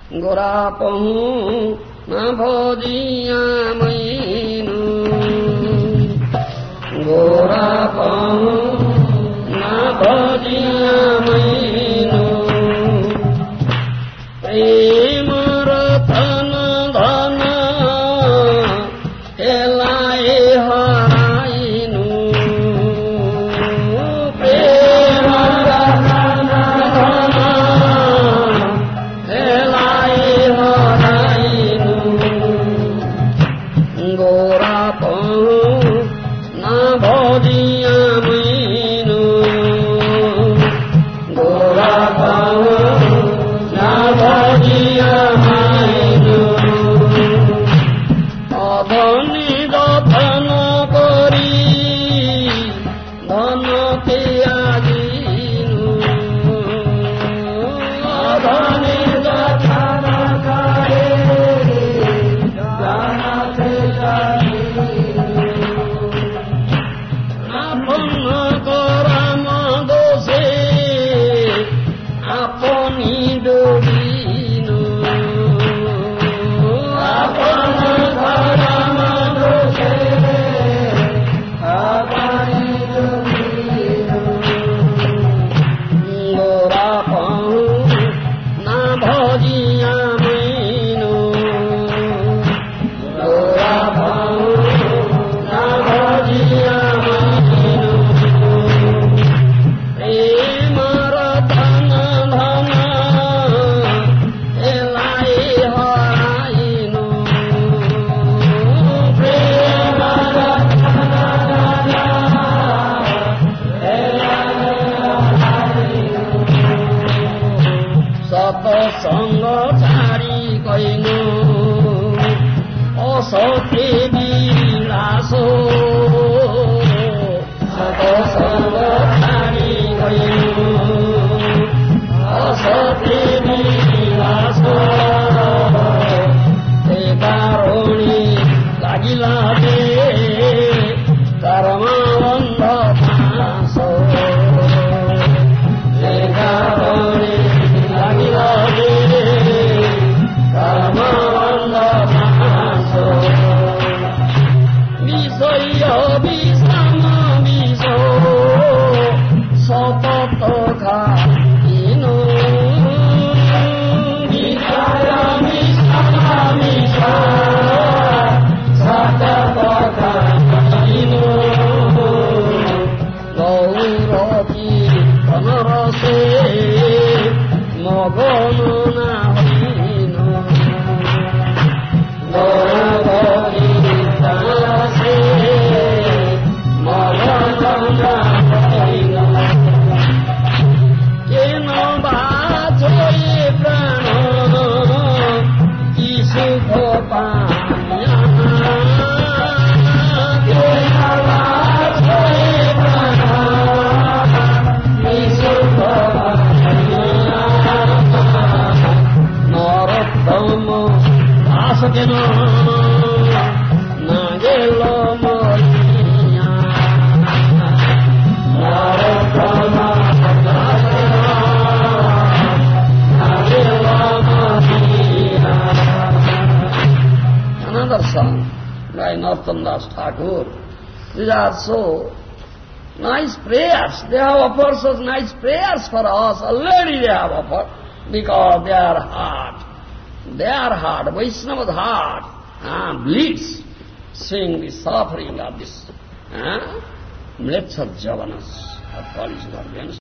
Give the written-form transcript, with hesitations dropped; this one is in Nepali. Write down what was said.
गोरा पहु न भजिया मैनु गोरा पहु न भजिया मैनु प्रेम रतन धन हेलाए हराइनु प्रेम रतन धन हेलाए हराइनु गोरा पहु न भजिया मैनु गोरा पहु न भजिया मैनु अधनी दधन करी धन के आजिनु अधनी दधन करे धन के आजिनु আপন করাম দোষে আপনি ডোবিনু আপন করাম দোষে আপনি ডোবিনু গোরা পহু না ভজিয়া मैनु গোরা পহু না ভজিয়া मैनु प्रेम रतन धन हेलाए हराइनु प्रेम रतन धन हेलाए हराइनु सतसंग छाडी गइनु असत्य विलासो सतसंग छाडी गइनु असत्य विलासो कारुणी लागिला दे कर्म बन्ध पासो कारुणी लागिला दे कर्म बन्ध पासो विषय विषम विष सतत खाइनु विषय विषम विष सतत खाइनु गौरकी धनरसे मगन ना होइनु गौरकी धनरसे मगन ना होइनु केन बाछोए प्राण की सुख पाइया केन बाछोए प्राण की सुख पाइया नरोत्तम दास केन नागेल मरिया नरोत्तम दास केन नागेल मरिया Another song by Narottam Das Thakur. These are so nice prayers. They have offered such nice prayers for us. Already they have offered because their heart, Vaishnava's heart, bleeds, seeing the suffering of this Mleccha Javanas of Kali's guardians.